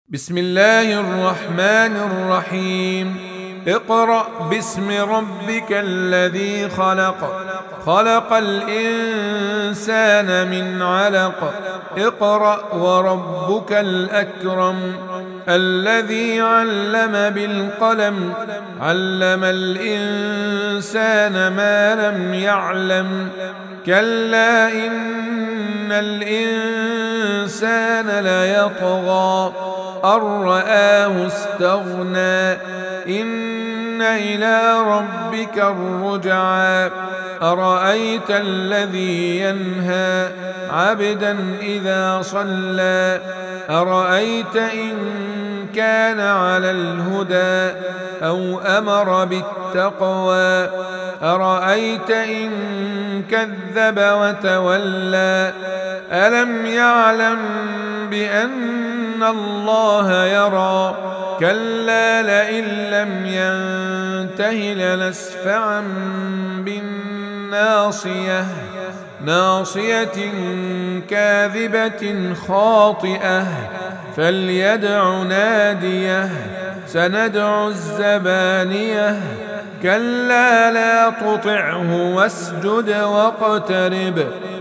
بسم الله الرحمن الرحيم. اقرأ باسم ربك الذي خلق، خلق الإنسان من علق. اقرأ وربك الأكرم الذي علم بالقلم، علم الإنسان ما لم يعلم. كلا إن الإنسان ليطغى أن رآه استغنى. إن إلى ربك الرجعى. أرأيت الذي ينهى عبدا إذا صلى، أرأيت إن كان على الهدى أو أمر بالتقوى، أرأيت إن كذب وتولى. ألم يعلم بأن الله يرى. كلا لئن لم ينته لنسفعا بالناصية، ناصية كاذبة خاطئة. فليدع ناديه سندع الزبانية. كلا لا تطعه واسجد واقترب.